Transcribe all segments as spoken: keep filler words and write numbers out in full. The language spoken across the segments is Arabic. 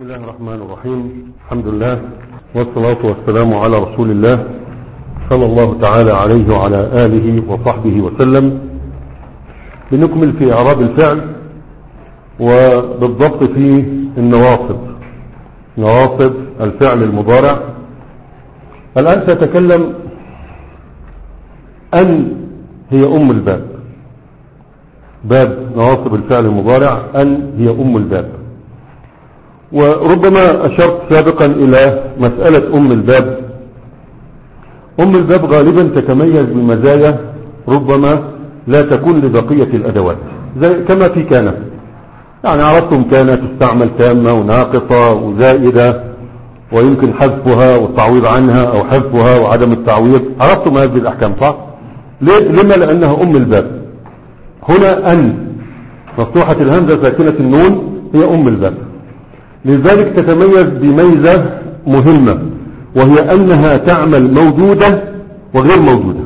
بسم الله الرحمن الرحيم. الحمد لله والصلاة والسلام على رسول الله صلى الله تعالى عليه وعلى آله وصحبه وسلم. بنكمل في إعراب الفعل وبالضبط في النواصب، نواصب الفعل المضارع. الآن سأتكلم أن هي أم الباب، باب نواصب الفعل المضارع أن هي أم الباب. وربما أشرت سابقا إلى مسألة أم الباب. أم الباب غالبا تتميز بمزايا ربما لا تكون لبقية الأدوات، زي كما في كان، يعني عرفتم كان تستعمل تامة وناقصة وزائدة ويمكن حذفها والتعويض عنها أو حذفها وعدم التعويض، عرفتم هذه الأحكام صح؟ لما؟ لأنها أم الباب. هنا أن مفتوحة الهمزة ساكنة النون هي أم الباب، لذلك تتميز بميزة مهمة، وهي أنها تعمل موجودة وغير موجودة،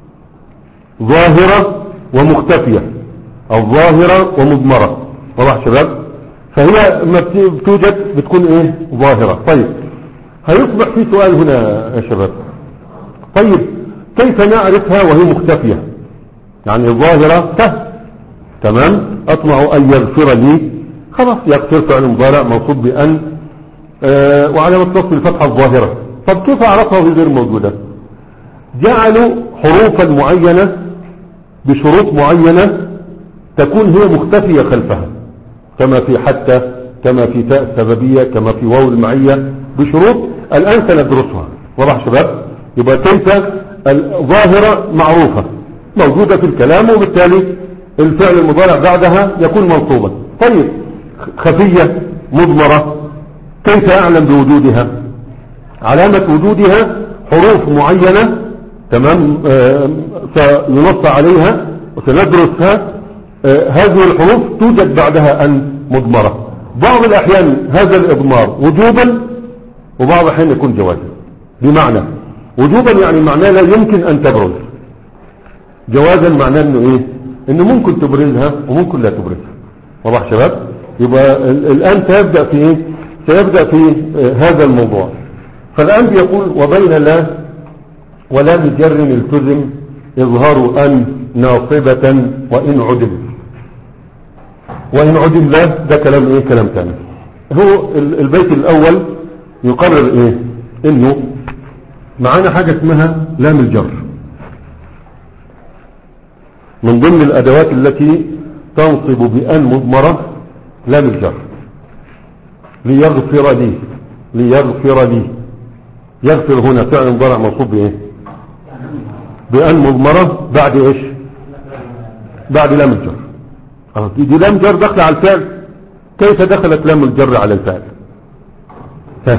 ظاهرة ومختفية، أو ظاهرة ومضمرة. واضح شباب؟ فهي ما بتوجد بتكون ايه؟ ظاهرة. طيب هيصبح في سؤال هنا يا شباب، طيب كيف نعرفها وهي مختفية؟ يعني ظاهرة سهل، تمام، أطمع أن يغفر لي، خلاص يغفر فعل مضارع منصوب بأن آه وعلامة نصب الفتحة الظاهرة. طب كيف أعرفها وهي غير موجودة؟ جعلوا حروفا معينة بشروط معينة تكون هي مختفية خلفها، كما في حتى، كما في تاء السببية، كما في واو المعية، بشروط الآن سندرسها. واضح شباب؟ يبقى كيف الظاهرة معروفة موجودة في الكلام، وبالتالي الفعل المضارع بعدها يكون منصوبا. طيب خفية مضمرة، كيف أعلم بوجودها؟ علامة وجودها حروف معينة، تمام، آه سينص عليها وسندرسها. آه هذه الحروف توجد بعدها أن مضمرة. بعض الأحيان هذا الإضمار وجوبا، وبعض الأحيان يكون جوازا. بمعنى وجوبا يعني معناه لا يمكن أن تبرز، جوازا معناه أنه إيه؟ أنه ممكن تبرزها وممكن لا تبرزها. واضح شباب؟ يبقى الآن سيبدأ في إيه؟ سيبدأ في آه هذا الموضوع. فالآن بيقول وبين لا ولام جر التزم إظهار أن ناصبة وإن عدم. وإن عدم لا ده كلام إيه؟ كلام ثاني. هو البيت الأول يقرر إيه؟ إنه معانا حاجة اسمها لام الجر، من ضمن الأدوات التي تنصب بأن مضمرة لام الجر. ليغفر لي، ليغفر لي، يغفر هنا فعل مضارع منصوب بايه؟ بأن مضمرة بعد ايش؟ بعد لام الجر. دي لام جر دخل على الفعل. كيف دخلت لام الجر على الفعل؟ ها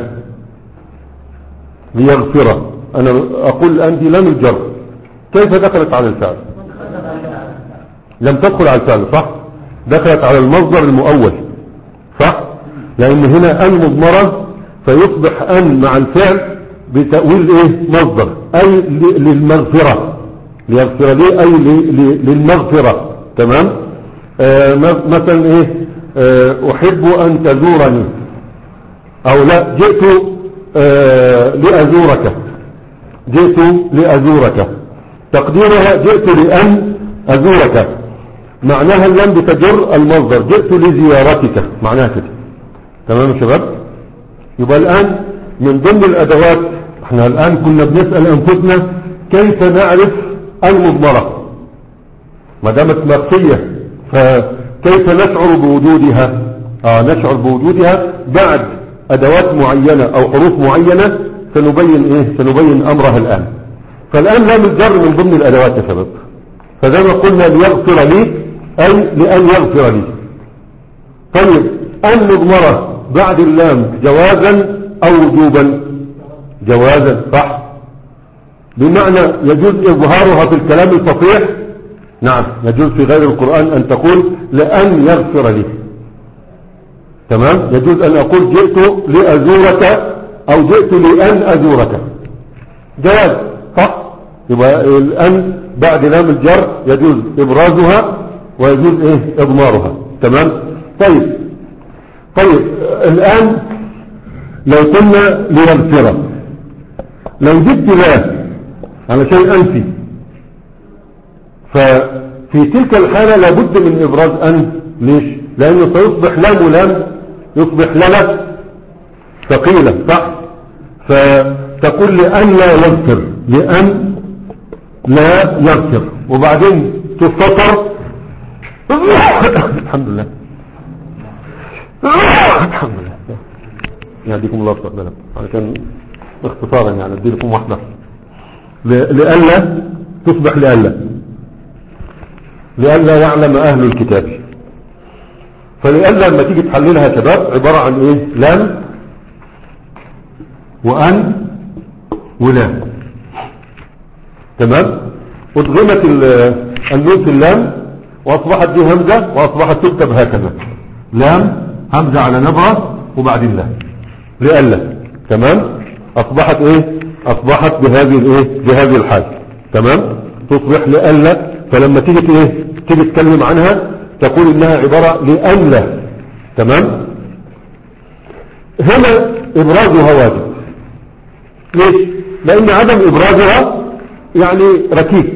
ليغفر، انا اقول الان دي لام الجر كيف دخلت على الفعل؟ لم تدخل على الفعل صح؟ دخلت على المصدر المؤول صح؟ لان هنا ان مضمرة فيصبح ان مع الفعل بتأويل ايه؟ مصدر، اي للمغفرة، ليغفر لي اي للمغفرة. تمام. آه مثلا ايه؟ آه احب ان تزورني، او لا جئت آه لازورك، جئت لازورك، تقديرها جئت لان ازورك، معناها اللام بتجر المصدر، جئت لزيارتك، معناها كده. تمام يا شباب؟ يبقى الآن من ضمن الأدوات، احنا الآن كنا بنسأل أنفسنا كيف نعرف المضمرة ما دامت مخفية، فكيف نشعر بوجودها؟ آه نشعر بوجودها بعد أدوات معينة أو حروف معينة سنبين إيه؟ سنبين أمرها الآن. فالآن لام الجر من ضمن الأدوات يا شباب، فزي ما قلنا ليغفر لي أي لأن يغفر لي. طيب أن مضمرة بعد اللام جوازا أو وجوبا؟ جوازا صح، بمعنى يجوز إظهارها في الكلام الفصيح. نعم يجوز في غير القرآن أن تقول لأن يغفر لي، تمام، يجوز أن أقول جئت لأزورك أو جئت لأن أزورك، جواز صح. يبقى الأن بعد لام الجر يجوز إبرازها ويجوز إيه؟ إضمارها. تمام. طيب طيب الآن لو قلنا ليغفر، لو جبت لا على شيء أنفي، ففي تلك الحالة لابد من إبراز أن. ليش؟ لأنه سيصبح لام ولام، يصبح للا ثقيلة، صح؟ فتقول لأن لا يغفر، لأن لا يغفر، وبعدين تستطر الحمد لله الحمد لله يهديكم الله بسم علشان اختصارا يعني ادي لكم واحدة لألا تصبح لألا لألا يعلم أهل الكتاب. فلألا لما تيجي تحللها يا شباب عبارة عن ايه؟ لام وأن ولا، تمام؟ ادغمت النون في اللام واصبحت دي همزة واصبحت تكتب هكذا لام همزة على نبرة وبعدين لا لألا، تمام؟ اصبحت ايه؟ اصبحت بهذه الايه؟ بهذه الحال، تمام؟ تصبح لألا. فلما تيجي ايه؟ تيجي تتكلم عنها تقول انها عبارة لألا، تمام؟ هنا ابرازها واجب. ليش؟ لان عدم ابرازها يعني ركيك.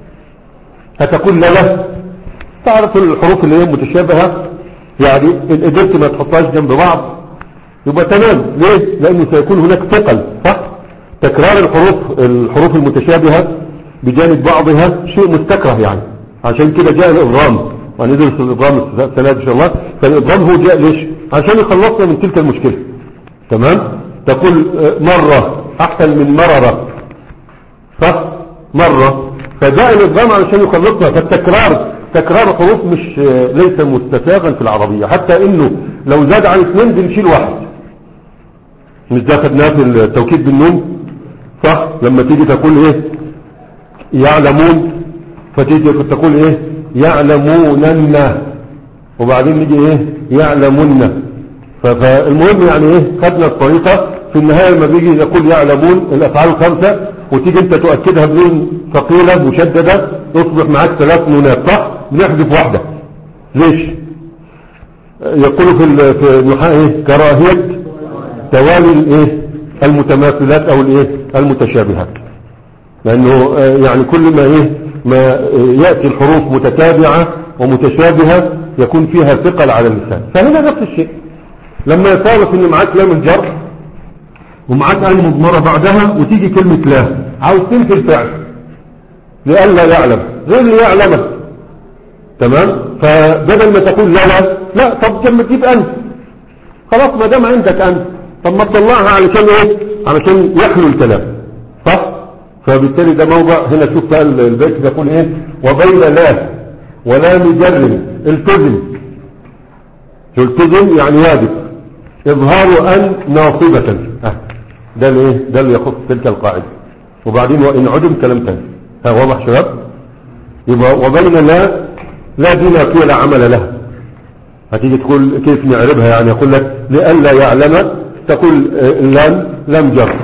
هتقول لا لا، تعرف الحروف اللي هي متشابهة يعني ان قدرت ما تحطهاش جنب بعض يبقى تمام. ليه؟ لانه سيكون هناك ثقل، صح؟ تكرار الحروف الحروف المتشابهة بجانب بعضها شيء مستكره يعني، عشان كده جاء الإضغام، وندرس الإضغام السنة إن شاء الله. فالإضغام هو جاء ليش؟ عشان يخلصنا من تلك المشكلة، تمام؟ تقول مرة أحسن من مرة، صح؟ مرة، فجاء الإضغام علشان يخلصنا. فالتكرار تكرار الحروف مش ليس مستساغا في العربية، حتى إنه لو زاد عن اثنين بنشيل واحد. مش ده خدناه في التوكيد بالنون، صح؟ لما تيجي تقول ايه؟ يعلمون، فتيجي تقول ايه؟ يعلمونن، وبعدين نيجي ايه؟ يعلمون. فالمهم يعني ايه؟ خدنا الطريقة في النهاية لما بيجي يقول يعلمون الافعال الخمسة وتيجي انت تؤكدها بنون ثقيلة مشددة تصبح معاك ثلاث نونات، صح؟ بنحذف واحدة. ليش؟ يقولوا في النحاة ايه؟ كراهية توالي الايه؟ المتماثلات او الايه؟ المتشابهات. لانه يعني كل ما ايه؟ ما يأتي الحروف متتابعة ومتشابهة يكون فيها ثقل على اللسان. فهنا نفس الشيء لما يصادف ان معاك لام الجر ومعاك آل مضمرة بعدها وتيجي كلمة لا، عاوز تنفي الفعل لألا يعلم غير اللي يعلمه، تمام؟ فبدل ما تقول لا لا لا، طب لما تجيب أنت خلاص ما دام عندك أنت، طب ما تطلعها علشان ايه؟ علشان يحلو الكلام، صح؟ فبالتالي ده موضع. هنا شوف بقى البيت يقول ايه؟ وبين لا ولا مجرم التزم. التزم يعني واجب اظهار ان ناصبة. اه ده الايه؟ ده اللي يخص تلك القاعدة. وبعدين وان عدم كلام تاني. ها واضح شباب؟ يبقى وبين لا لا دي نافية لا عمل لها. هتيجي تقول كيف نعربها؟ يعني يقول لك لألا يعلم تقول لام لم جر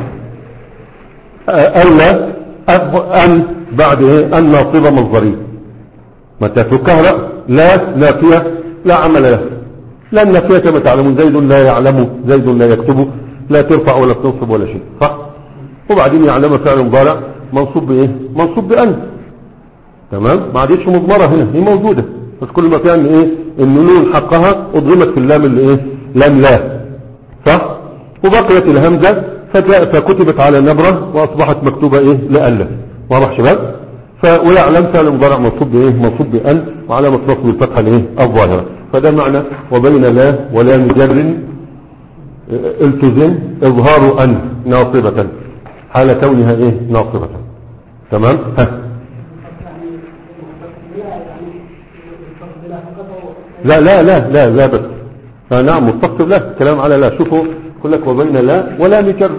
ألا أن بعد ايه؟ أن ناصبة مصدرية. ما تفكها لا لا نافية لا عمل لها. لا النافية كما تعلمون زيد لا يعلم زيد لا يكتب، لا ترفع ولا تنصب ولا شيء، صح؟ وبعدين يعلم فعل مضارع منصوب بايه؟ منصوب بأن، تمام؟ ما عادتش مضمرة هنا، هي موجودة بس كل ما كان ايه؟ النون حقها اضغمت في اللام اللي ايه؟ لام لا، صح؟ وبقيت الهمزة فجاء فكتبت على النبرة واصبحت مكتوبة ايه؟ لألا. واضح شباب؟ ويعلم فعل مضارع منصوب بايه؟ منصوب بأن وعلامة نصب الفتحة الايه؟ الظاهرة. فده معنى وبين لا ولا مجر التزم اظهار ان ناصبة حال كونها ايه؟ ناصبة، تمام؟ ها. لا لا لا لا لا بس آه نعم متصل لا كلام على لا. شوفوا يقول لك وبين لا ولا مجر.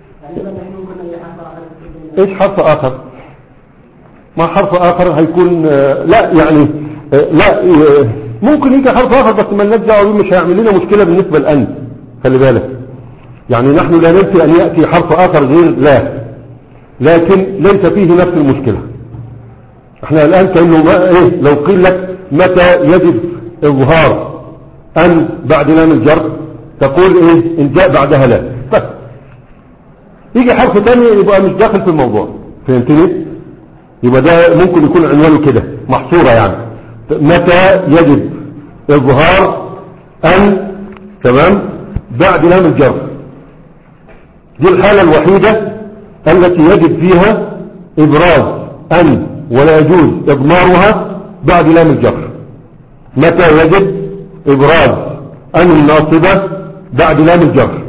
ايش حرف اخر؟ ما حرف اخر هيكون آه لا يعني آه لا آه ممكن يجي حرف اخر بس ما لناش دعوه بيه، مش هيعمل لنا مشكله بالنسبه لان. خلي بالك يعني نحن لا ننفي ان ياتي حرف اخر غير لا، لكن ليس فيه نفس المشكله. احنا الان كانه ما ايه؟ لو قيل لك متى يجب اظهار ان بعد لام الجر تقول ايه؟ ان جاء بعدها لا. بس. يجي حرف تاني يبقى مش داخل في الموضوع. فهمتني؟ يبقى ده ممكن يكون عنوانه كده محصورة يعني. متى يجب إظهار أن، تمام، بعد لام الجر. دي الحالة الوحيدة التي يجب فيها إبراز أن ولا يجوز إضمارها بعد لام الجر. متى يجب إبراز أن الناصبة بعد لام الجر؟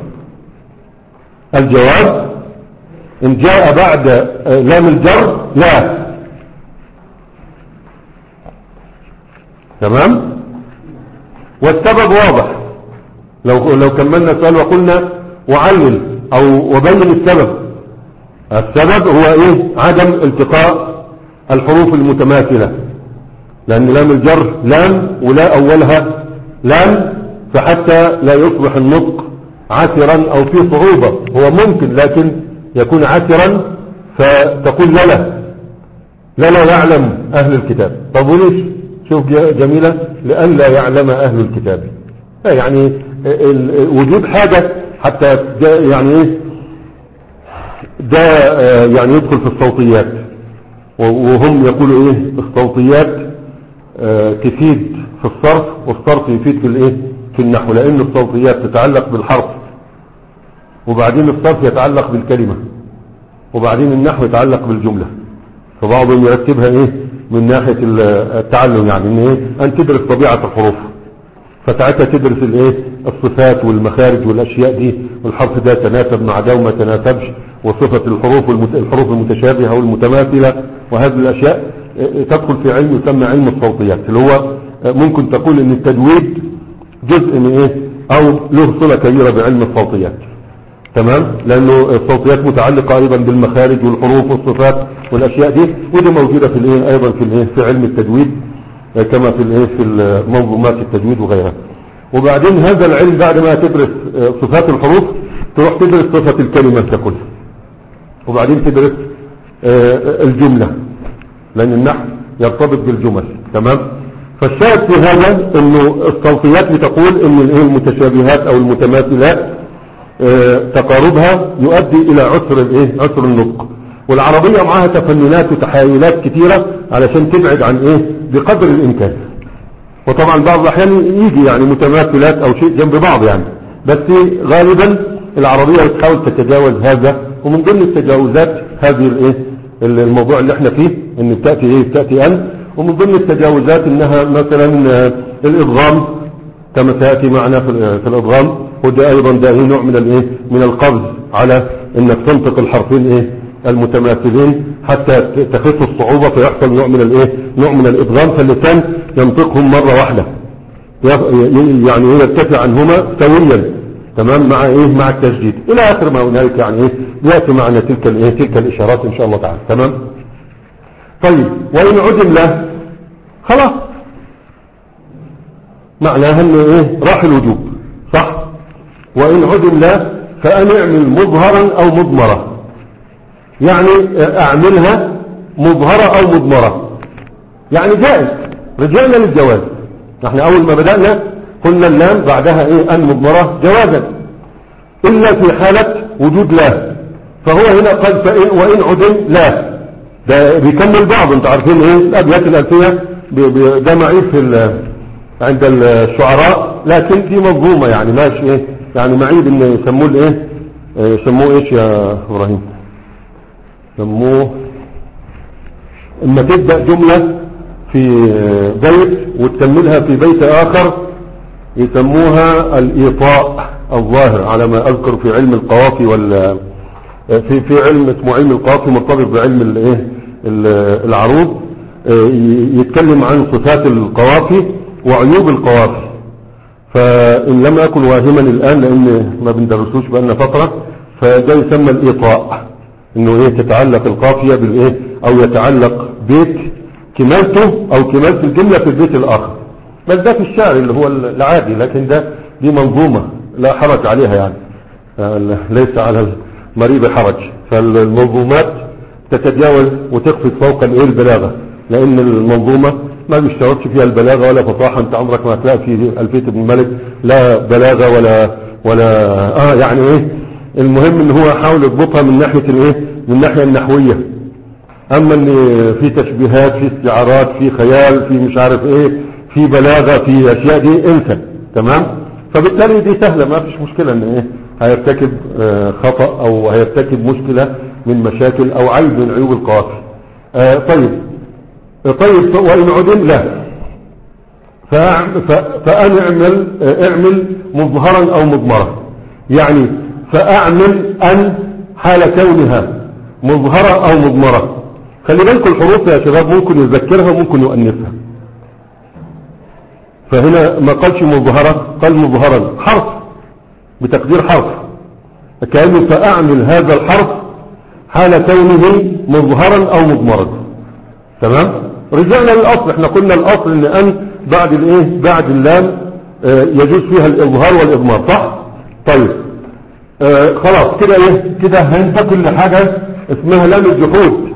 الجواب إن جاء بعد لام الجر لا. تمام. والسبب واضح. لو لو كملنا السؤال وقلنا وعلل أو وبين السبب. السبب هو إيه؟ عدم التقاء الحروف المتماثلة، لأن لام الجر لام ولا أولها لام، فحتى لا يصبح النطق عسرا أو فيه صعوبة. هو ممكن لكن يكون عسرا فتقول لا لا لا لا يعلم أهل الكتاب. طب وليش؟ شوف جميلة، لأن لا يعلم أهل الكتاب. يعني وجود حاجة حتى يعني ايه ده يعني يدخل في الصوتيات، وهم يقولوا ايه الصوتيات تفيد في الصرف والصرف يفيد في الايه في النحو، لان الصوتيات تتعلق بالحرف وبعدين الصرف يتعلق بالكلمة وبعدين النحو يتعلق بالجملة. فبعضهم يرتبها ايه من ناحية التعلم، يعني ان ايه ان تدرس طبيعة الحروف، فتعتها تدرس الايه الصفات والمخارج والاشياء دي، والحرف ده تناسب مع ده وما تناسبش، وصفة الحروف الحروف المتشابهة والمتماثلة، وهذه الاشياء تدخل في علم يسمى علم الصوتيات، اللي هو ممكن تقول ان التجويد جزء من ايه او له صلة كبيرة بعلم الصوتيات. تمام، لانه الصوتيات متعلقة ايضا بالمخارج والحروف والصفات والاشياء دي، ودي موجودة في الايه ايضا في الايه في علم التجويد كما في الايه في منظومات التجويد وغيرها. وبعدين هذا العلم بعد ما تدرس صفات الحروف تروح تدرس صفة الكلمة ككلها، وبعدين تدرس الجملة لان النحو يرتبط بالجمل. تمام. فالشاهد في هذا انه الصوتيات بتقول ان الايه المتشابهات او المتماثلات تقاربها يؤدي الى عسر الايه عسر النطق، والعربية معها تفننات وتحايلات كثيرة علشان تبعد عن ايه بقدر الامكان. وطبعا بعض الاحيان يجي يعني متماثلات او شيء جنب بعض يعني، بس غالبا العربية بتحاول تتجاوز هذا. ومن ضمن التجاوزات هذه الايه الموضوع اللي احنا فيه ان بتأتي ايه بتأتي ان، ومن ضمن التجاوزات انها مثلا الادغام كما تأتي معنا في الادغام، وده ايضا ده نوع من الايه من القبض على انك تنطق الحرفين ايه المتماثلين حتى تخف الصعوبة، فيحصل نوع من الايه نوع من الادغام، فاللسان ينطقهم مرة واحدة يعني يرتفع عنهما سويا. تمام، مع ايه مع التشديد الى اخر ما هنالك، يعني ايه ياتي معنا تلك الايه تلك الاشارات ان شاء الله تعالى. تمام. طيب، وان عدم له خلاص معناها انه ايه راح الوجوب، صح. وان عدم له فان اعمل مظهرا او مضمرة، يعني اعملها مظهرة او مضمرة، يعني جائز. رجعنا للجواز، احنا اول ما بدأنا قلنا اللام بعدها ايه ان مضمرة جوازا، الا في حالة وجود لا. فهو هنا قال فإن وان عدم لا، ده بيكمل بعض. انتوا عارفين ايه الابيات الالفية ده معيب في عند الشعراء، لكن دي منظومة يعني ماشي ايه يعني معيب ان يسموه ايه يسموه ايش يا ابراهيم يسموه اما تبدأ جملة في بيت وتكملها في بيت اخر يسموها الايطاء الظاهر على ما اذكر في علم القوافي وال في في علم اسمه علم القوافي مرتبط بعلم الايه العروض، يتكلم عن صفات القوافي وعيوب القوافي. فان لم اكن واهما الان لان ما بندرسوش بقالنا فترة، فده يسمى الايطاء، انه ايه تتعلق القافية بالايه او يتعلق بيت كمالته او كمالة الجملة في البيت الاخر. بس ده في الشعر اللي هو العادي، لكن ده دي منظومة لا حرج عليها يعني ليس على المريض حرج. فالمنظومات تتجاوز وتقفز فوق الايه البلاغة، لان المنظومة ما بيشترطش فيها البلاغة ولا فصاحة. انت عمرك ما هتلاقي في ألفية ابن مالك لا بلاغة ولا ولا اه يعني ايه المهم ان هو حاول يضبطها من ناحية الايه، من الناحية النحوية. اما ان في تشبيهات، في استعارات، في خيال، في مش عارف ايه، في بلاغة، في اشياء دي انسى. تمام. فبالتالي دي سهلة، ما فيش مشكلة ان ايه هيرتكب اه خطأ او هيرتكب مشكلة من مشاكل او عيب من عيوب القوافي. اه طيب طيب وان عدم لا فأنا اعمل اعمل مظهرا او مضمرا، يعني فاعمل ان حال كونها مظهرة او مضمرة. خلي بالكم الحروف يا شباب ممكن يذكرها وممكن يؤنثها. فهنا ما قالش مظهرة، قال مظهرا، حرف بتقدير حرف، كأنه فاعمل هذا الحرف حال كونه مظهرا او مضمرا. تمام. رجعنا للاصل، احنا قلنا الاصل ان ان بعد الايه، بعد اللام اه يجوز فيها الاظهار والاضمار، صح؟ طيب اه خلاص كده ايه، كده هننتقل لحاجة اسمها لام الجحود.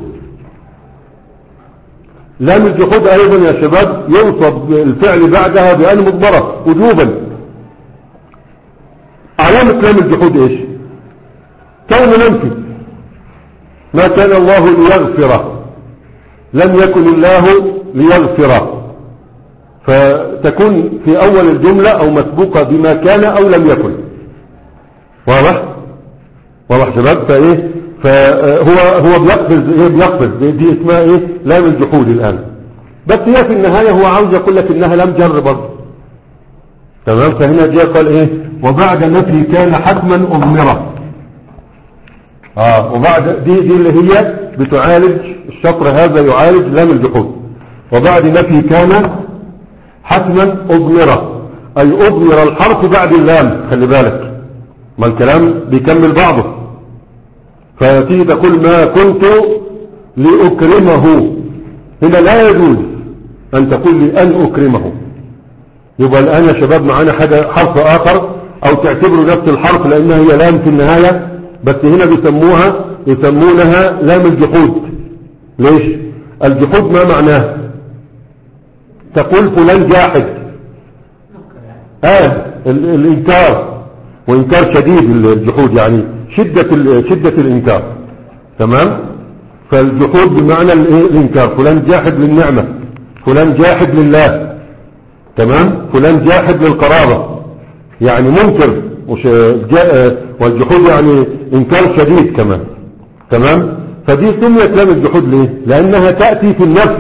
لام الجحود ايضا يا شباب ينصب الفعل بعدها بأن مضمرة وجوبا. علامة لام الجحود ايش؟ كون منفي، ما كان الله ليغفر، لم يكن الله ليغفر، فتكون في اول الجملة او مسبوقة بما كان او لم يكن. واضح؟ واضح شباب؟ فايه فهو هو بيقفز ايه، بيقفز دي اسمها ايه، لام الجحود الان. بس هي في النهاية هو عاوز يقول لك انها لم جر برضه. تمام. فهنا جاء قال ايه، وبعد نفي كان حتما اضمره. اه وبعد دي دي اللي هي بتعالج الشطر هذا، يعالج لام الجحود. وبعد نفي كان حتما اضمره، اي اضمر الحرف بعد اللام. خلي بالك ما الكلام بيكمل بعضه. فتيجي تقول ما كنت لأكرمه، هنا لا يجوز أن تقول لي أن أكرمه. يبقى الآن يا شباب معانا حاجة حرف آخر، أو تعتبروا نفس الحرف لأنها هي لام في النهاية، بس هنا بيسموها يسمونها لام الجحود. ليش؟ الجحود ما معناه؟ تقول فلان جاحد، آه الإنكار، وإنكار شديد الجحود، يعني شدة شدة الإنكار. تمام. فالجحود بمعنى الإنكار، فلان جاحد للنعمة، فلان جاحد لله. تمام. فلان جاحد للقرابة، يعني منكر، والجحود يعني إنكار شديد كمان. تمام. فدي سميت لام الجحود ليه؟ لأنها تأتي في النفس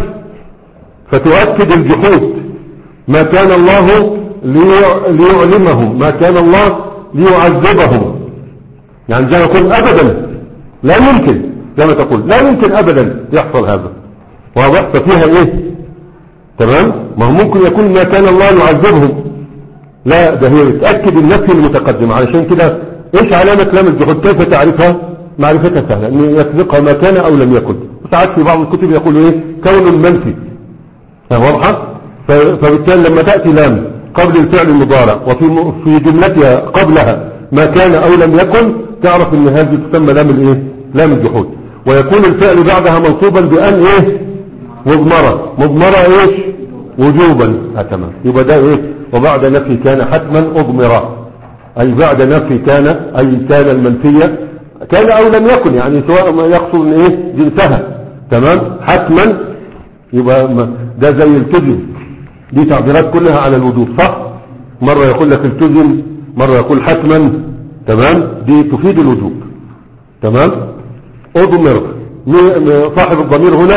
فتؤكد الجحود. ما كان الله ليعلمهم، ما كان الله ليعذبهم، يعني زي ما يقول ابدا لا يمكن، زي ما تقول لا يمكن ابدا يحصل هذا. واضح؟ ففيها ايه؟ تمام. ما هو ممكن يكون ما كان الله يعذبهم، لا ده هي بتأكد النفي المتقدم. علشان كده ايش علامة لام الجحود؟ كيف تعرفها؟ معرفتها سهلة، ان يسبقها ما كان او لم يكن. وساعات في بعض الكتب يقولوا ايه، كون منفي. واضحة؟ فبالتالي لما تأتي لام قبل الفعل المضارع وفي في جملتها قبلها ما كان او لم يكن، تعرف ان هذه تسمى لام الايه، لام الجحود. ويكون الفعل بعدها منصوبا بان ايه، مضمرة. مضمرة ايش؟ وجوبا. اه تمام. يبقى ده ايه، وبعد نفي كان حتما اضمرا، اي بعد نفي كان، اي كان المنفية كان او لم يكن، يعني سواء ما يقصد ان ايه جنسها. تمام. حتما يبقى ده زي التزم، دي تعبيرات كلها على الوجوب، صح؟ مرة يقول لك التزم، مرة يقول حتما. تمام. دي تفيد الوجوب. تمام. اضمر، صاحب الضمير هنا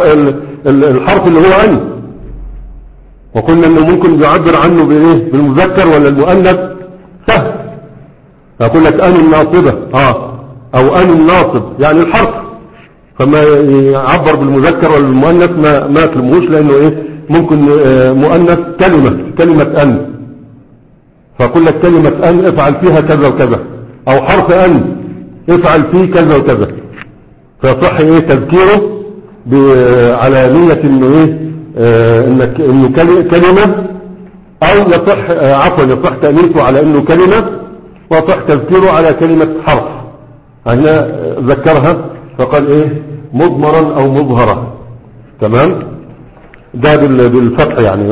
الحرف اللي هو ان، وقلنا انه ممكن يعبر عنه بايه، بالمذكر ولا المؤنث، سهل. يقول لك ان الناصبة اه او ان الناصب، يعني الحرف، فما يعبر بالمذكر ولا المؤنث ما ما تلموش، لانه ايه ممكن مؤنث كلمة كلمة ان، فأقول لك كلمة ان افعل فيها كذا وكذا، او حرف ان افعل فيه كذا وكذا، فيصح ايه تذكيره على نية انه ايه اه انك انه كلمة، او يصح اه عفوا يصح تأنيثه على انه كلمة، ويصح تذكيره على كلمة حرف. هنا ذكرها فقال ايه مضمرا او مظهرا. تمام. ده بالفتح يعني،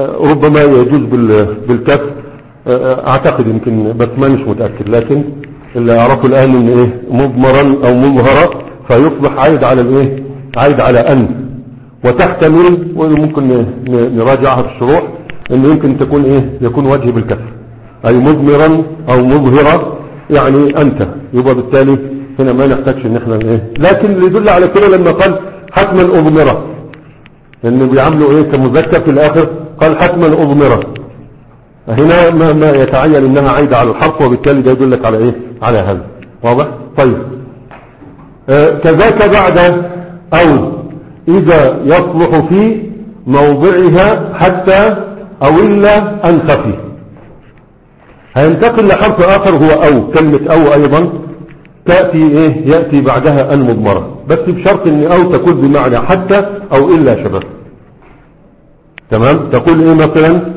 ربما يجوز بالكسر اعتقد، يمكن بس ما مش متأكد، لكن اللي اعرفه الان ان ايه مضمرا او مظهرا فيصبح عايد على الايه عايد على ان، وتحتمل وممكن نراجعها في الشروح انه يمكن تكون ايه يكون وجه بالكسر اي مضمرا او مظهرا يعني انت، يبقى بالتالي هنا ما نحتاجش ان احنا ايه، لكن اللي يدل على كده لما قال حتما اضمره انه بيعملوا ايه كمذكر في الاخر قال حتما اضمره، هنا ما, ما يتعين انها عايدة على الحرف وبالتالي ده يدلك على ايه على هذا. واضح؟ طيب آه كذاك بعد او اذا يصلح في موضعها حتى او الا ان خفي، هينتقل لحرف اخر هو او، كلمة او ايضا تأتي ايه يأتي بعدها ان مضمرة، بس بشرط ان او تكون بمعنى حتى او الا شباب. تمام؟ تقول ايه مثلا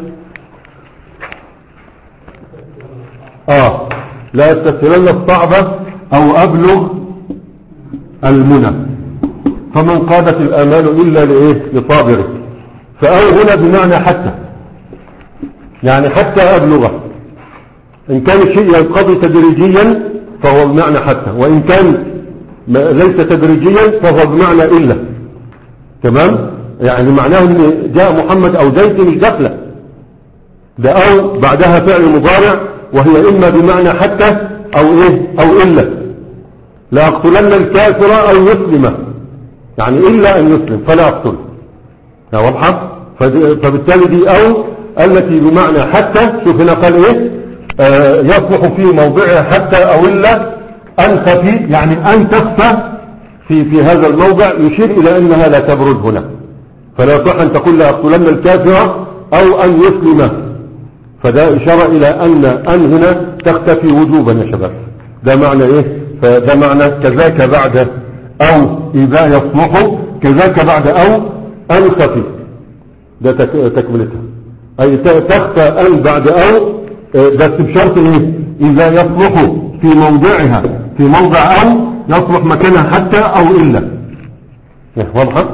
اه لا استسهلن الصعبة او ابلغ المنى فمن قادت الامال الا لايه لصابره، فاو هنا بمعنى حتى، يعني حتى ابلغه، ان كان الشيء ينقضي تدريجيا فهو بمعنى حتى، وان كان ليس تدريجيا فهو بمعنى الا. تمام؟ يعني معناه ان جاء محمد او زيد مش داخله، ده او بعدها فعل مضارع وهي اما بمعنى حتى او ايه او الا، لا اقتلن الكافر او يسلم، يعني الا ان يسلم فلا اقتله. واضحه؟ فبالتالي دي او التي بمعنى حتى، شوف هنا قال ايه آه يصلح في موضعها حتى او الا ان تخفي، يعني ان تخفى في في هذا الموضع، يشير الى انها لا تبرز هنا، فلا يصح ان تقول لا اقتلن الكافر او ان يسلم، فده اشاره الى ان ان هنا تختفي وجوبا يا شباب. ده معنى ايه؟ فده معنى كذاك بعد او اذا يصلح، كذاك بعد او ان خفي، ده تكملتها، اي تخفى ان بعد او، بس بشرط ايه اذا يصلح في موضعها، في موضع او يصلح مكانها حتى او الا. واضحه؟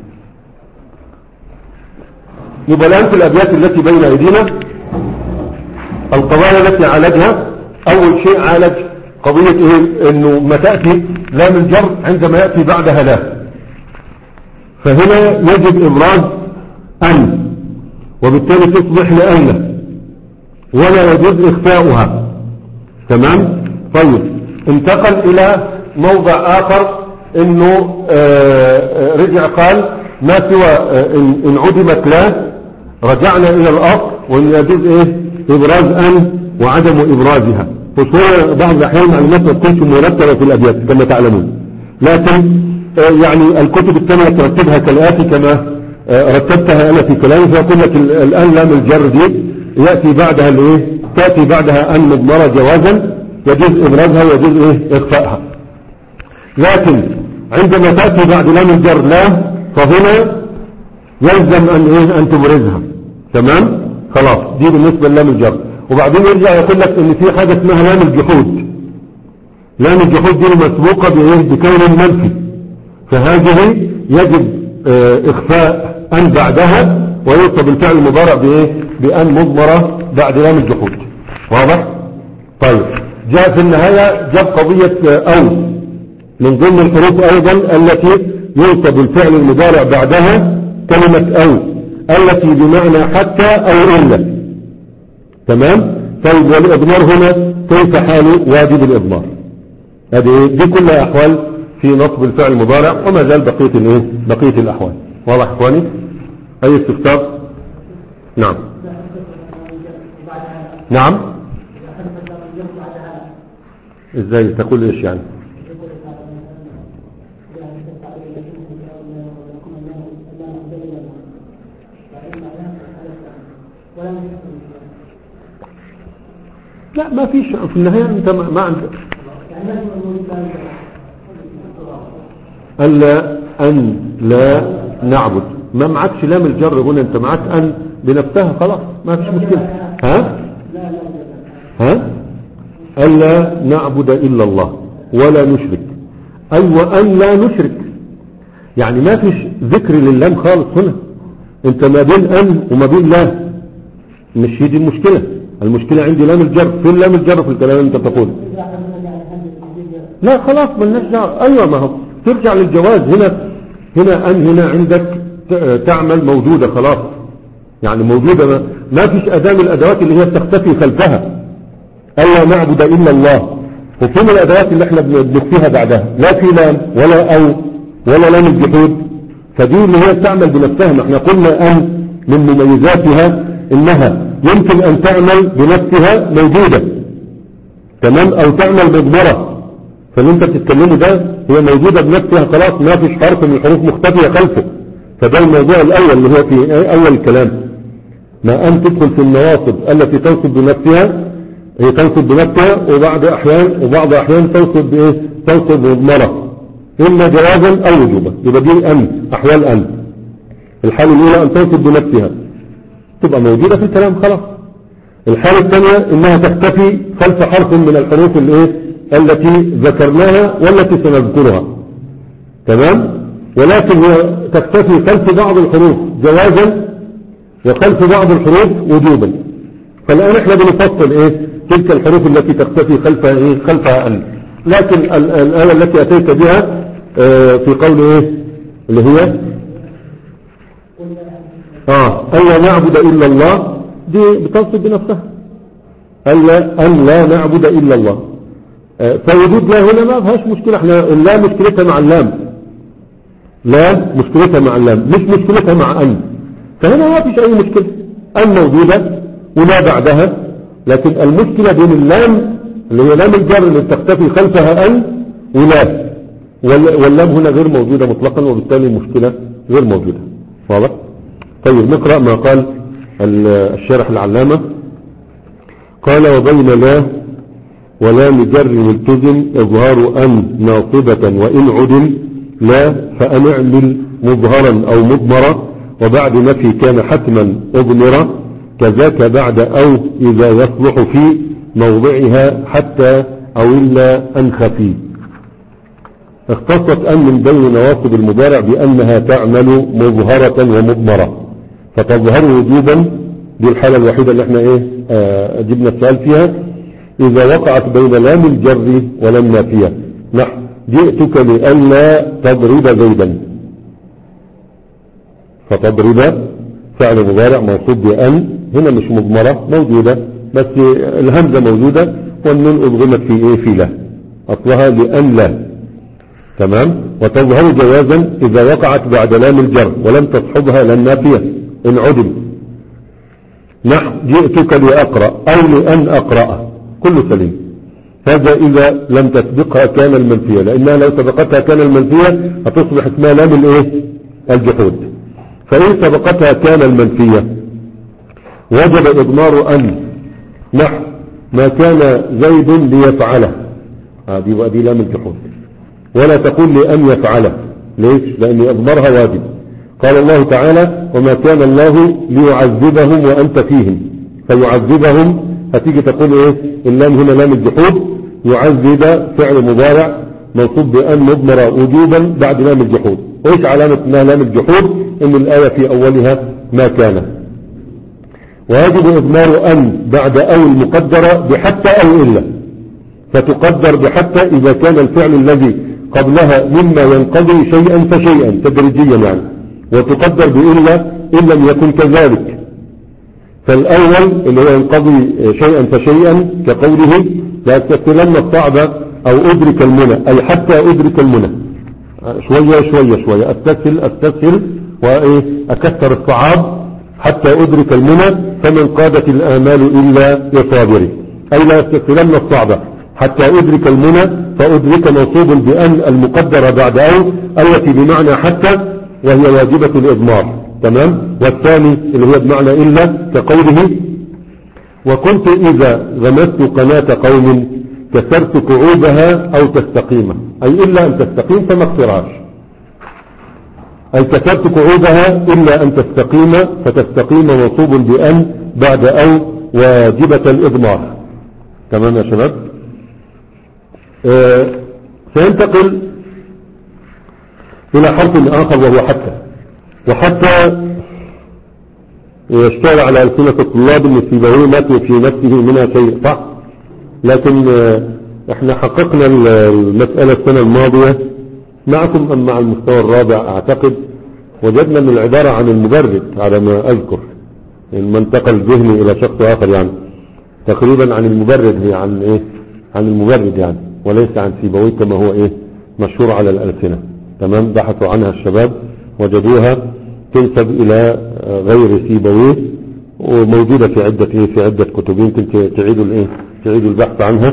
يبقى الان في الابيات التي بين ايدينا القضايا التي عالجها، اول شيء عالج قضية ايه انه ما تأتي لام الجر عندما يأتي بعدها لا، فهنا يجب ابراز ان وبالتالي تصبح لأن ولا يجوز اخفاؤها. تمام؟ طيب انتقل الى موضع اخر انه آآ رجع قال ما سوى ان عدمت لا رجعنا الى الاصل، وان يجوز ايه ابراز ان وعدم ابرازها، خصوصا بعض الاحيان معلومات ما تكونش مرتبه في الابيات كما تعلمون، لكن يعني الكتب الثانيه ترتبها كالاتي كما رتبتها انا في كلامي، فيقول لك الان لام الجر دي ياتي بعدها الايه تاتي بعدها ان مضمره جوازا يجوز ابرازها ويجوز ايه اخفائها، لكن عندما تاتي بعد لام الجر لا فهنا يلزم ان ايه ان تبرزها. تمام؟ خلاص دي بالنسبه للام الجر. وبعدين يرجع يقول لك ان في حاجه اسمها لام الجحود، لام الجحود دي مسبوقه بايه بكون منفي، فهذه يجب اه اخفاء ان بعدها ويوصف الفعل المضارع بايه بان مضمره بعد لام الجحود. واضح؟ طيب جاء في النهايه جاب قضيه او من ضمن الحروف ايضا التي يوصف الفعل المضارع بعدها كلمه او التي بمعنى حتى او الا. تمام؟ طيب والاضمار هنا كيف حال واجب الاضمار؟ هذه دي كلها احوال في نصب الفعل المضارع، وما زال بقيه الايه بقيه الاحوال. واضح اخواني؟ اي استفسار؟ نعم نعم ازاي تقول ايش يعني؟ لا ما فيش في النهاية انت ما عندك ألا أن لا نعبد، ما معكش لام الجر هنا، انت معك أن بنفسها خلاص ما فيش مشكلة. ها ها ألا نعبد إلا الله ولا نشرك، أي وأن لا نشرك، يعني ما فيش ذكر للام خالص هنا، انت ما بين أن وما بين لا، مش هي دي المشكلة. المشكلة عندي لام الجر. فين لام الجر في الكلام اللي انت تقول؟ لا خلاص ملناش دعوة. ايوه ما هو ترجع للجواز. هنا هنا ان هنا عندك تعمل موجودة خلاص، يعني موجودة، ما, ما فيش اداة من الادوات اللي هي تختفي خلفها الا نعبد الا الله. وفين الادوات اللي احنا بنكفيها بعدها؟ لا في لام ولا او ولا لام الجحود. فدي اللي هي تعمل بنفسها. ما احنا قلنا ان من مميزاتها انها يمكن ان تعمل بنفسها موجودة تمام، او تعمل مضمرة. فاللي انت بتتكلمه ده هي موجودة بنفسها خلاص، ما فيش حرف من الحروف مختفية خلفه. فده الموضوع الاول اللي هو في اول الكلام. ما ان تدخل في النواصب التي تنصب بنفسها، هي تنصب بنفسها وبعض احيان وبعض احيان تنصب بايه؟ تنصب مضمرة، اما جوازا او وجوبا. يبقى دي ان احوال ان. الحالة الاولى ان تنصب بنفسها تبقى موجودة في الكلام خلاص. الحالة الثانية انها تختفي خلف حرف من الحروف الايه التي ذكرناها والتي سنذكرها تمام، ولكن هي تختفي خلف بعض الحروف جوازا وخلف بعض الحروف وجوبا. فالآن احنا بنفصل ايه تلك الحروف التي تختفي خلفها ايه خلفها ان. لكن الآية التي اتيت بها اه في قول ايه اللي هي اه ألا نعبد إلا الله، دي بتنصب بنفسها ألا أن لا نعبد إلا الله. آه فوجود لا هنا ما فيهاش مشكلة. احنا لا مشكلتها مع اللام، لا مشكلتها مع اللام مش مشكلتها مع أن. فهنا ما فيش أي مشكلة، أن موجودة ولا بعدها. لكن المشكلة بين اللام اللي هي لام الجر اللي تختفي خلفها أن ولا، واللام هنا غير موجودة مطلقا، وبالتالي المشكلة غير موجودة. واضح؟ طيب نقرأ ما قال الشارح العلامة. قال وبين لا ولام جر التزم إظهار أن ناصبة وإن عدل لا فأن اعمل مظهرا أو مضمرا، وبعد نفي كان حتما أضمرا، كذاك بعد أو إذا يصلح في موضعها حتى أو إلا أن خفي. اختصت أن من بين نواصب المضارع بأنها تعمل مظهرة ومضمرة فتظهر وجوبا. دي الحالة الوحيدة اللي احنا ايه آه جبنا السؤال فيها. إذا وقعت بين لام الجر ولام نافية نحو جئتك لألا تضرب زيدا، فتضرب فعل مضارع موصوب بأن، هنا مش مضمرة موجودة بس الهمزة موجودة والنون أضغمت في ايه في لا، أصلها لأن لا تمام. وتظهر جوازا إذا وقعت بعد لام الجر ولم تصحبها لام نافية إن عدل نحو جئتك لأقرأ أو لأن أقرأ كل سليم. هذا إذا لم تسبقها كان المنفية، لأنها لو سبقتها كان المنفية هتصبح اسمها لام الايه الجحود. فإن سبقتها كان المنفية وجب إضمار أن نحو ما كان زيد ليفعله، هذه وأدي لام الجحود. ولا تقول لأن يفعله، ليش؟ لأن إضمارها واجب. قال الله تعالى وما كان الله ليعذبهم وأنت فيهم، فيعذبهم هتيجي تقول ايه اللام هنا لام الجحود، يعذب فعل مضارع منصوب بأن مضمرة وجوبا بعد لام الجحود. وايش علامة انها لام الجحود؟ ان الآية في أولها ما كان. ويجب إضمار أن بعد أو المقدرة بحتى أو إلا، فتقدر بحتى إذا كان الفعل الذي قبلها مما ينقضي شيئا فشيئا تدريجيا يعني، وتقدر بإلا إن لم يكن كذلك. فالأول اللي هو ينقضي شيئا فشيئا كقوله لا تستلن الصعب أو أدرك المنى، أي حتى أدرك المنى، شوية شوية شوية أستسهل أستسهل وأكثر الصعاب حتى أدرك المنى، فمن قادت الآمال إلا لصابري، أي لا يستسهلن الصعب حتى أدرك المنى. فأدرك موصوب بأن المقدرة بعد أو التي بمعنى حتى وهي واجبة الإضمار تمام. والثاني اللي هي بمعنى إلا كقوله وكنت إذا غمست قناة قوم كسرت كعوبها أو تستقيم، أي إلا أن تستقيم فما اقتراش، أي كسرت كعوبها إلا أن تستقيم، فتستقيم موصوب بأن بعد أو واجبة الإضمار تمام يا شباب. آه سينتقل إلى حرف آخر وهو حتى. وحتى يشتغل على ألسنة الطلاب ان سيبويه ما في نفسه منها شيء، صح؟ لكن احنا حققنا المسألة السنة الماضية معكم ام مع المستوى الرابع اعتقد، وجدنا ان العبارة عن المبرد على ما اذكر، ما انتقل ذهني الى شخص اخر يعني تقريبا عن المبرد، هي عن ايه؟ عن المبرد يعني، وليس عن سيبويه كما هو ايه مشهور على الألسنة. تمام، بحثوا عنها الشباب وجدوها تنسب الى غير سيبويه، وموجودة في عدة ايه في عدة كتب، يمكن تعيدوا الايه تعيدوا البحث عنها.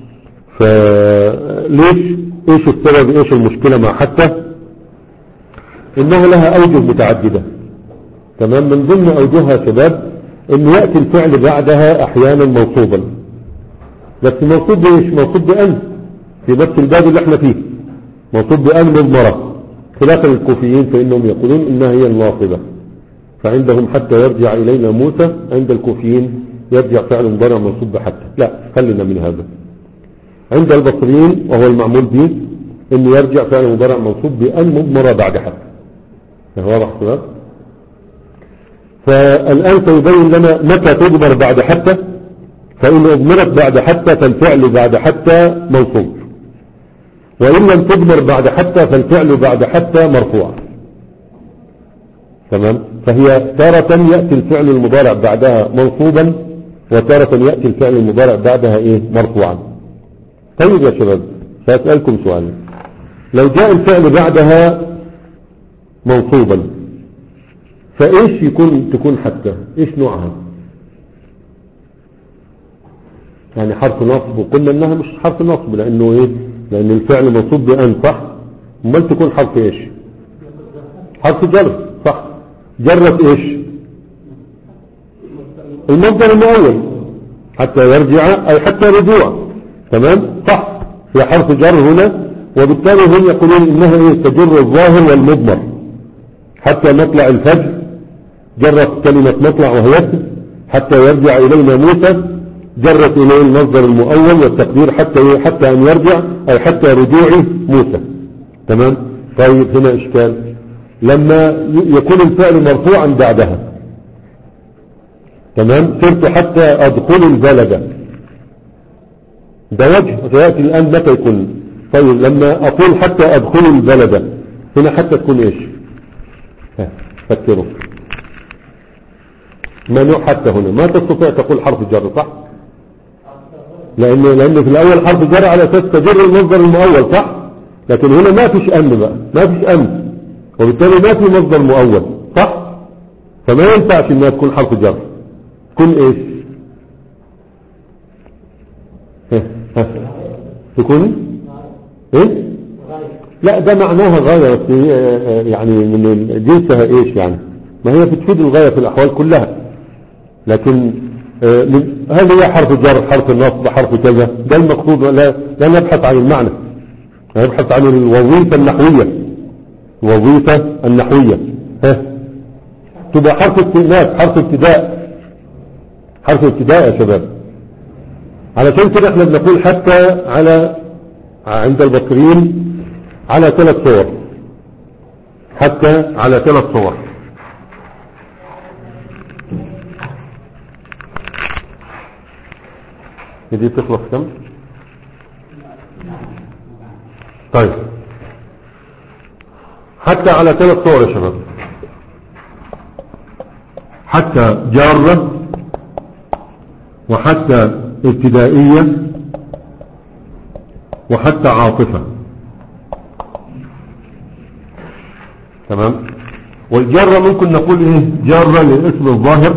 فليش ايش السبب، ايش المشكلة مع حتى؟ انها لها اوجه متعددة. تمام، من ضمن اوجهها شباب ان يأتي الفعل بعدها احيانا موصوبا، بس موصوب بايش؟ موصوب بأن، في نفس الباب اللي احنا فيه موصوب بأن مضمرة، خلافا للكوفيين فانهم يقولون انها هي الناصبة. فعندهم حتى يرجع الينا موسى، عند الكوفيين يرجع فعل مضارع منصوب بحتى. لا، خلينا من هذا. عند البصريين وهو المعمول به انه يرجع فعل مضارع منصوب بأن مضمرة بعد حتى. واضح كده؟ فالآن سيبين لنا متى تضمر بعد حتى. فإن أضمرت بعد حتى فالفعل بعد حتى منصوب، وإن لم تضمر بعد حتى فالفعل بعد حتى مرفوع. تمام، فهي تارة يأتي الفعل المضارع بعدها منصوبا، وتارة يأتي الفعل المضارع بعدها ايه مرفوعا. طيب يا شباب، سأسألكم سؤال، لو جاء الفعل بعدها منصوبا فايش يكون تكون حتى ايش نوعها؟ يعني حرف نصب، وقلنا انها مش حرف نصب لانه ايه لان الفعل منصوب بأن، صح؟ امال تكون حرف ايش؟ حرف جر، صح؟ جرت ايش؟ المصدر المؤول حتى يرجع اي حتى رجوع. تمام، صح، هي حرف جر هنا، وبالتالي هم يقولون انها ايه تجر الظاهر والمضمر. حتى مطلع الفجر جرت كلمة مطلع وهي حتى يرجع الينا موسى، جرت اليه المصدر المؤول والتقدير حتى حتى ان يرجع اي حتى رجوع موسى. تمام. طيب هنا اشكال، لما يكون الفعل مرفوعا بعدها، تمام، صرت حتى ادخل البلد، ده وجه سيأتي الان متى يكون. طيب لما اقول حتى ادخل البلد، هنا حتى تكون ايش؟ ها فكروا، ما نوع حتى هنا؟ ما تستطيع تقول حرف جر، صح؟ لأن لأن في الأول حرف جر على أساس تجر المصدر المؤول، صح؟ لكن هنا ما فيش أن بقى، ما فيش أن، وبالتالي ما في مصدر مؤول، صح؟ فما ينفعش إنها تكون حرف جر، تكون إيش؟ ها ها تكون إيه؟ لا ده معناها غاية، بس يعني من جنسها إيش يعني؟ ما هي بتفيد الغاية في الأحوال كلها، لكن آه هل هي حرف جر، حرف النصب، حرف كذا؟ ده المقصود. لا, لا نبحث عن المعنى، نبحث عن الوظيفة النحوية، الوظيفة النحوية. ها تبقى حرف استئناف، حرف ابتداء، حرف ابتداء يا شباب. علشان كده احنا بنقول حتى على عند البصريين على ثلاث صور، حتى على ثلاث صور. دي تخلص كم؟ طيب حتى على ثلاث صور يا شباب، حتى جارة، وحتى ابتدائية، وحتى عاطفة. تمام. والجارة ممكن نقول ايه؟ جارة للاسم الظاهر،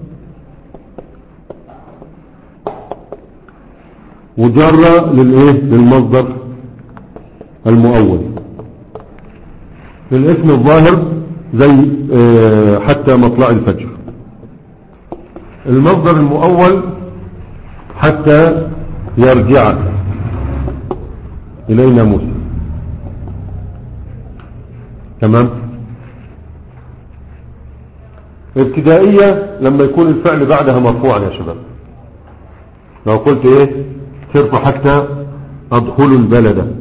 وجارة للايه؟ للمصدر المؤول. للاسم الظاهر زي اه حتى مطلع الفجر. المصدر المؤول حتى يرجع إلينا موسى. تمام. ابتدائية لما يكون الفعل بعدها مرفوعا يا شباب، لو قلت ايه؟ صرت حتى ادخل البلد.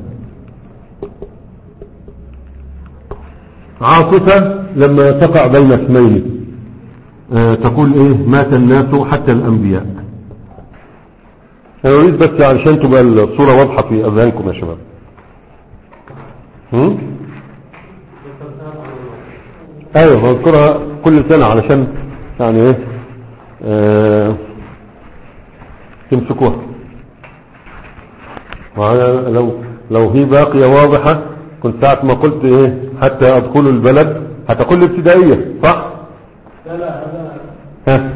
عاطفة لما تقع بين اسمين، آه تقول ايه مات الناس حتى الانبياء. انا اريد بس علشان تبقى الصورة واضحة في اذهانكم يا شباب. هم؟ ايوه بذكرها كل سنة علشان يعني ايه آه تمسكوها. وأنا لو لو هي باقية واضحة كنت ساعة ما قلت ايه حتى ادخلوا البلد هتقول ابتدائية صح؟ لا لا هذا ها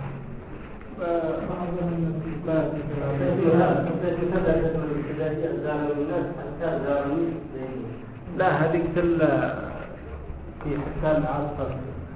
لا هذيك في حسان عاصر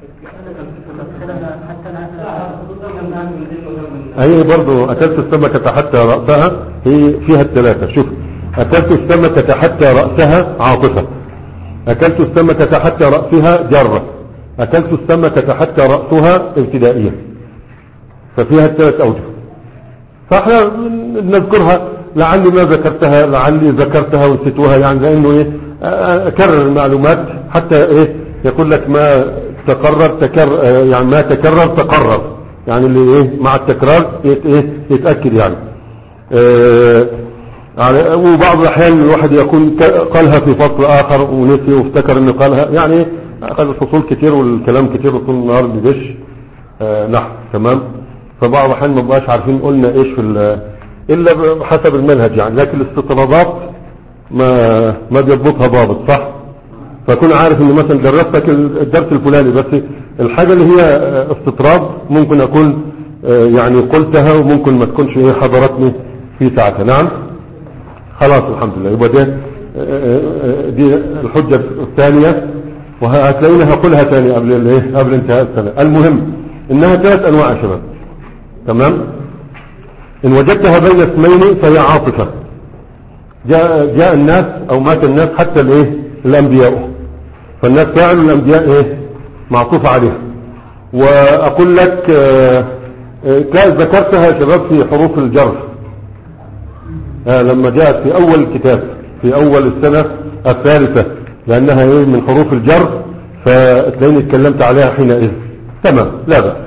هي برضو أكلت السمكة حتى رأسها هي فيها الثلاثة. شوف أكلت السمكة حتى رأسها عاطفة، أكلت السمكة حتى رأسها جرة، أكلت السمكة حتى رأسها ابتدائية، ففيها الثلاث أوجه. فاحنا نذكرها لعلي ما ذكرتها لعلي ذكرتها ونسيتوها يعني لأنه إيه أكرر المعلومات حتى إيه يقول لك ما تقرر تكرر يعني ما تكرر تقرر يعني اللي إيه مع التكرار يت إيه يتأكد يعني إيه. وبعض الأحيان الواحد يكون قالها في فصل آخر ونسي وافتكر أنه قالها يعني أخذ الفصول كتير والكلام كتير وطول النهار بدش آه نحو تمام. فبعض الأحيان ما بقاش عارفين قلنا إيش في إلا حسب المنهج يعني، لكن الاستطرادات ما ما بيضبطها ضابط صح. فكون عارف إنه مثلا درستك الدرس الفلاني بس الحاجة اللي هي استطراد ممكن أكون آه يعني قلتها وممكن ما تكونش إيه حضرتني في ساعتها. نعم خلاص الحمد لله. يبقى دي دي الحجة الثانية وهتلاقيني هقولها ثاني قبل الايه قبل انتهاء السنة. المهم انها ثلاث انواع يا شباب تمام. ان وجدتها بين اسمين فهي عاطفة. جاء جاء الناس او مات الناس حتى الايه الانبياء، فالناس فاعل الانبياء ايه معطوف عليها. واقول لك ذكرتها يا شباب في حروف الجر آه لما جاءت في اول الكتاب في اول السنة الثالثة لانها ايه من حروف الجر فتلاقيني اتكلمت عليها حينئذ تمام لا بأس.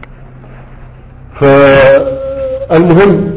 فالمهم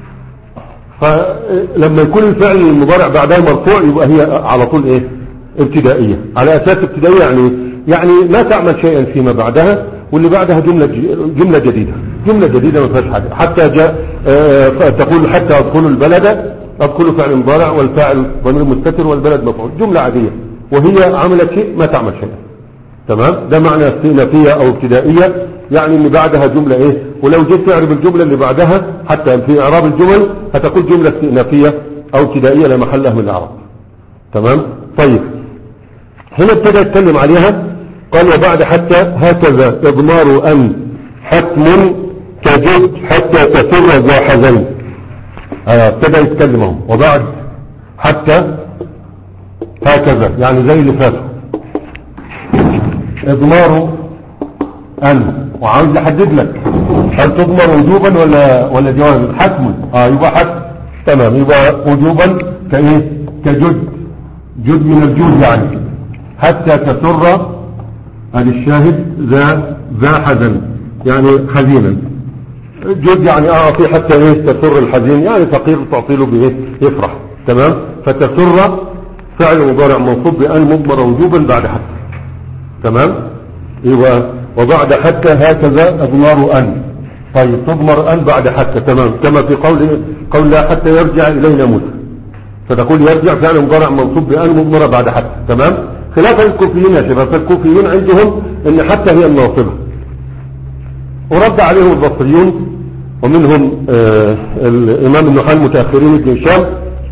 فلما يكون الفعل المضارع بعدها مرفوع يبقى هي على طول ايه ابتدائية على اساس ابتدائية يعني يعني ما تعمل شيئا فيما بعدها واللي بعدها جملة جملة جديدة جملة جديدة ما فيهاش حاجة. حتى جاء آه تقول حتى ادخلوا البلد ادخلوا فعل مضارع والفاعل ضمير مستتر والبلد مفعول جملة عادية وهي عملت شيء ما تعمل شيء تمام. ده معنى استئنافية او ابتدائية يعني ان بعدها جملة ايه. ولو جيت تعرف الجملة اللي بعدها حتى في اعراب الجمل هتقول جملة استئنافية او ابتدائية لا محل لها من الاعراب تمام. طيب هنا ابتدى يتكلم عليها قال وبعد حتى هكذا اضمار ان حتم تجد حتى تسر ذا حزين. ابتدى يتكلم اهو وبعد حتى هكذا يعني زي اللي فات اضمار ان وعاوز يحدد لك هل تضمر وجوبا ولا ولا جوازا. حتم اه يبقى حتم تمام يبقى وجوبا كايه كجد جد من الجود يعني حتى تسر هذا الشاهد ذا ذا حزن يعني حزينا. جد يعني اعطي حتى ايه تسر الحزين يعني فقير تعطيله بايه يفرح تمام. فتسر فعل مضارع منصوب بان مضمر وجوبا بعد حتى تمام. يبقى وبعد حتى هكذا اضمار ان. طيب تضمر ان بعد حتى تمام كما في قول قول لا حتى يرجع الينا موسى فتقول يرجع فعل مضارع منصوب بان مضمر بعد حتى تمام. خلافا الكوفيين يا شباب فالكوفيين عندهم ان حتى هي الناصبة ورد عليهم البصريون ومنهم آه الامام النحاة المتأخرين ابن هشام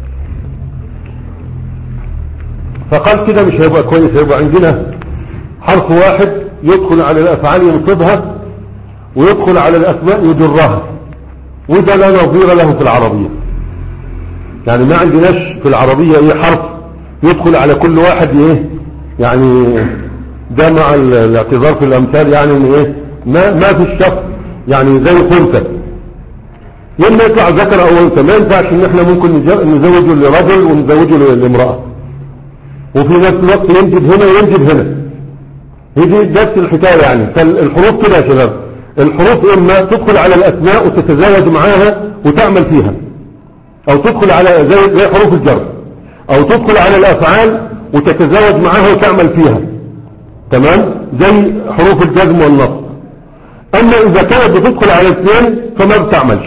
فقال كده مش هيبقى كويس. هيبقى عندنا حرف واحد يدخل على الافعال ينصبها ويدخل على الاسماء يجرها وده لا نظير له في العربية. يعني ما عندناش في العربية ايه حرف يدخل على كل واحد ايه يعني ده مع الاعتذار في الامثال يعني ان ايه ما ما في الشخص يعني زي خنثى يما يطلع ذكر او انثى ما ينفعش ان احنا ممكن نزوجه لرجل ونزوجه لامرأة وفي نفس الوقت ينجب هنا وينجب هنا هي دي نفس الحكاية يعني. فالحروف كده يا شباب، الحروف إما تدخل على الأسماء وتتزاوج معاها وتعمل فيها، أو تدخل على زي, زي حروف الجر، أو تدخل على الأفعال وتتزاوج معاها وتعمل فيها، تمام، زي حروف الجزم والنصب. أما إذا كانت بتدخل على الاثنين فما بتعملش،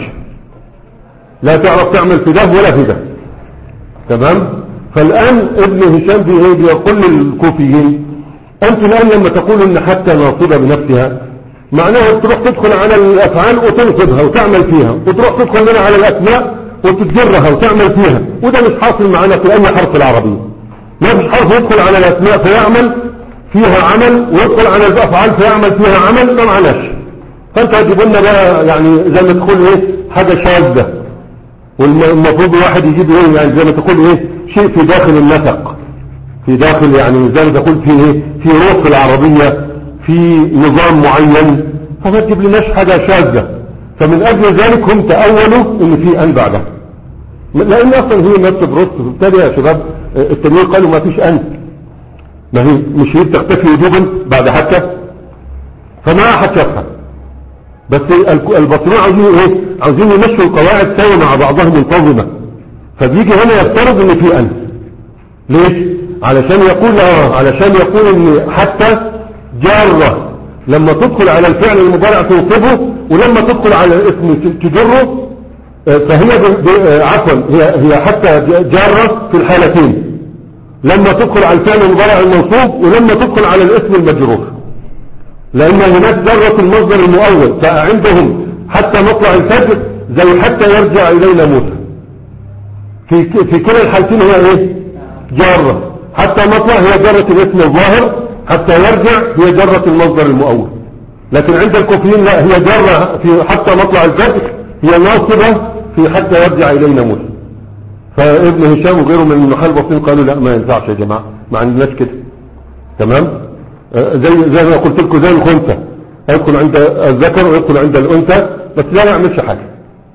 لا تعرف تعمل في ده ولا في ده، تمام. فالآن ابن هشام بيقول للكوفيين أنت الآن لما تقول إن حتى ناصبة بنفسها معناها تروح تدخل على الأفعال وتنصبها وتعمل فيها، وتروح تدخل منها على الأسماء وتتجرها وتعمل فيها، وده مش حاصل معنا في أي حرف العربية. ما فيش حرف يدخل على الأسماء فيعمل فيها عمل ويدخل على الأفعال فيعمل فيها عمل، ما معناش. فأنت هتجيب لنا بقى يعني زي ما تقول إيه حاجة شاذة، والمفروض واحد يجيب إيه يعني زي ما تقول إيه شيء في داخل النسق، في داخل يعني زي ما تقول في إيه في روح في العربية، في نظام معين، فما تجيب لناش حاجة شاذة. فمن أجل ذلك هم تأولوا إن في أن بعدها، لأن أصلا هي ما بتدرس. بالتالي يا شباب التنوير قالوا ما فيش أن، ما هي مش هي بتختفي وجوبا بعد حتى، فما أحد شافها. بس البصريين عاوزين ايه عاوزين يمشوا القواعد سوا مع بعضها منتظمة، فبيجي هنا يفترض ان في أن. ليش؟ علشان يقول اه علشان يقول ان حتى جارة لما تدخل على الفعل المضارع تنصبه، ولما تدخل على الاسم تجره. فهي عفوا هي هي حتى جارة في الحالتين، لما تدخل على الفعل المضارع المنصوب ولما تدخل على الاسم المجرور، لأن هناك جرة المصدر المؤول. فعندهم حتى مطلع الفجر زي حتى يرجع إلينا موسى، في في كلا الحالتين هي ايه جارة. حتى مطلع هي جرة الاسم الظاهر، حتى يرجع هي جرة المصدر المؤول. لكن عند الكوفيين لا، هي جارة في حتى مطلع الفجر، هي ناصبة في حتى يرجع إلينا موسى. فابن هشام وغيره من النحاة البصريين قالوا لا ما ينفعش يا جماعة، ما عندناش كده، تمام. زي زي ما قلت لكم زي الخنثى، يدخل عند الذكر ويدخل عند الأنثى، بس لا يعملش حاجة،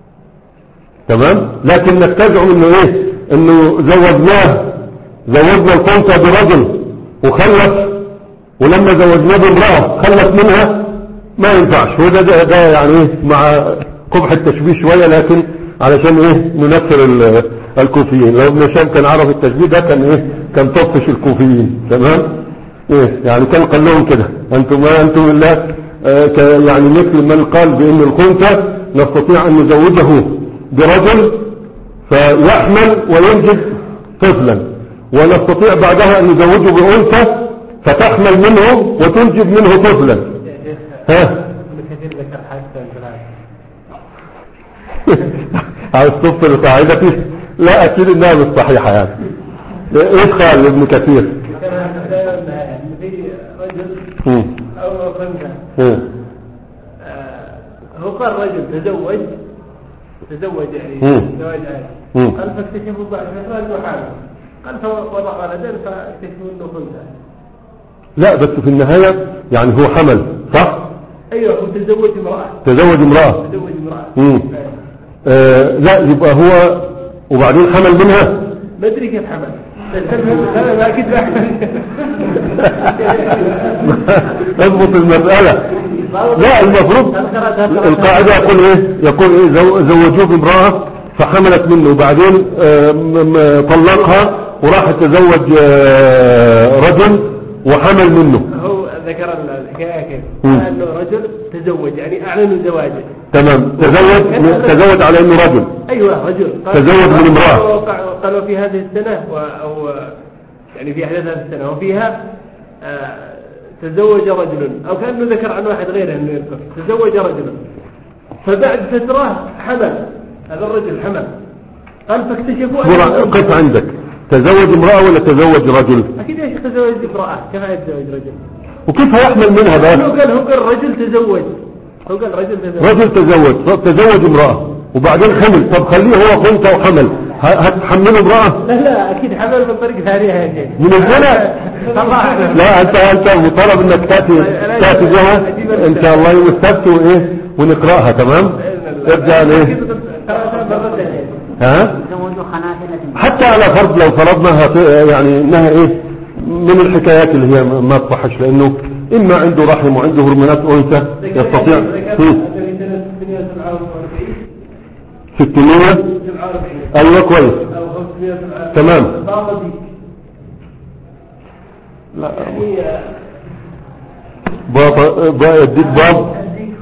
تمام. لكن تزعم انه ايه انه زوجناه زوجنا الخنثى برجل وخلف، ولما زوجناه بامرأة خلف منها، ما ينفعش. هو ده, ده, ده يعني ايه مع قبح التشبيه شوية، لكن علشان ايه ننفر الكوفيين. لو ابن هشام كان عرف التشبيه ده كان ايه كان طفش الكوفيين، تمام. ايه يعني كان قال لهم كده انتم ما انتم الا آه يعني مثل من قال بان الخنثى نستطيع ان نزوجه برجل فيحمل وينجب طفلا، ونستطيع بعدها ان نزوجه بانثى فتحمل منه وتنجب منه طفلا. ها عاوز تبطل قاعدتي؟ لا اكيد انها مش صحيحه يعني. ايش قال ابن كثير؟ أو خنثى هو قال رجل تزوج تزوج يعني زواج عادي، قال فاكتشفوا بعد فترة حاله، قال فوضع ولدا فاكتشفوا انه خنثى. لا بس في النهاية يعني هو حمل صح؟ ايوه هو تزوج امرأة تزوج امرأة تزوج امرأة امم آه لا يبقى هو وبعدين حمل منها، ما ادري كيف حمل. لا لا اكيد لا اضبط المسألة. لا المفروض القاعدة يقول ايه يقول ايه زوجوه بامرأة فحملت منه، وبعدين طلقها وراح تزوج رجل وحمل منه. هو ذكر الحكاية كيف انه رجل تزوج يعني اعلنوا زواجه، تمام. تزوج تزوج على انه رجل، ايوه رجل تزوج من امرأة. قالوا في هذه السنة او يعني في احداث هذه السنة وفيها آه تزوج رجل، او كأنه ذكر عن واحد غيره انه يذكر تزوج رجل، فبعد فترة حمل هذا الرجل حمل، قال فاكتشفوا قف عندك تزوج امرأة ولا تزوج رجل؟ اكيد يا شيخ تزوج امرأة، كيف يتزوج رجل؟ وكيف هيحمل منها بقى؟ هو قال هو قال رجل تزوج هو قال رجل تزوج رجل تزوج تزوج امرأة وبعدين حمل. طب خليه هو خنثى وحمل، هتحمله امرأة؟ لا لا اكيد حمل من طريق ثانية يا شيخ من الزنا. لا انت انت مطالب انك تاتي تاتي بها ان شاء الله يوم السبت وايه ونقراها، تمام. ارجع ليه ها حتى على فرض لو فرضناها يعني انها ايه من الحكايات اللي هي ما تصحش، لانه إما عنده رحم وعنده هرمونات أنثى يستطيع ستمائة أيوة كويس تمام. لا يديك باب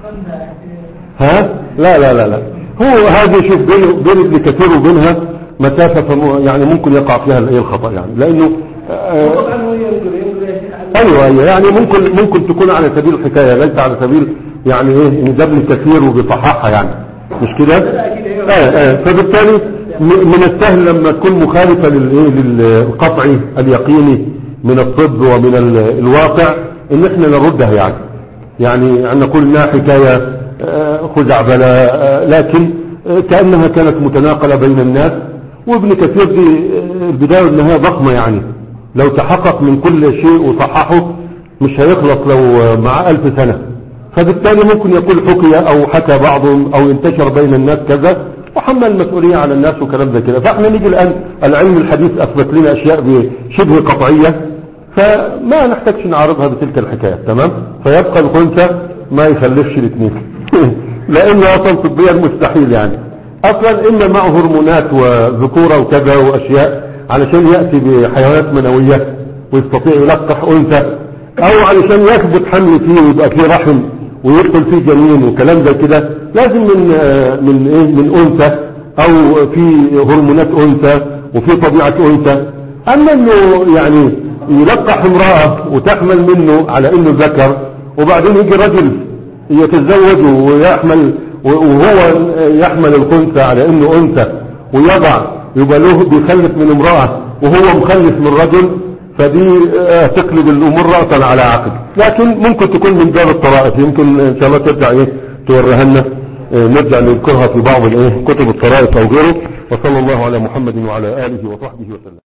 ها لا لا لا لا هو هذا شوف بين بين ابن كثير وبينها مسافة يعني ممكن يقع فيها الايه الخطأ يعني لأنه آه ايوه ايوه يعني ممكن ممكن تكون على سبيل الحكاية ليس على سبيل يعني ايه ان ده ابن كثير وبيصححها يعني مش كده اه اه فبالتالي من السهل لما تكون مخالفة للايه للقطع اليقيني من الطب ومن الواقع ان احنا نردها يعني يعني ان نقول انها حكاية خزعبلة لكن كأنها كانت متناقلة بين الناس. وابن كثير دي البداية والنهاية ضخمة يعني لو تحقق من كل شيء وصححه مش هيخلص لو مع ألف سنة. فبالتالي ممكن يقول حكي او حكى بعضهم او انتشر بين الناس كذا وحمل المسؤولية على الناس وكلام زي كده. فاحنا نيجي الان العلم الحديث اثبت لنا اشياء بشبه قطعية فما نحتاجش نعرضها بتلك الحكاية تمام. فيبقى الخنثى ما يخلفش الاثنين لانه اصلا طبيا مستحيل يعني اصلا اما معه هرمونات وذكورة وكذا واشياء علشان يأتي بحيوانات منوية ويستطيع يلقح انثى او علشان يثبت حمل فيه ويبقى فيه رحم ويدخل فيه جنين وكلام زي كده لازم من من ايه من انثى او في هرمونات انثى وفي طبيعة انثى. اما انه يعني يلقح امرأة وتحمل منه على انه ذكر وبعدين يجي رجل يتزوج ويحمل وهو يحمل الخنثى على انه انثى ويضع يبقى له بيخلف من امرأة وهو مخلف من رجل فدي تقلب الامور رأسا على عقل. لكن ممكن تكون من باب الطرائف يمكن ان شاء الله ترجع ايه توريها لنا نرجع نذكرها في بعض الايه كتب الطرائف او غيره. وصلى الله على محمد وعلى اله وصحبه وسلم.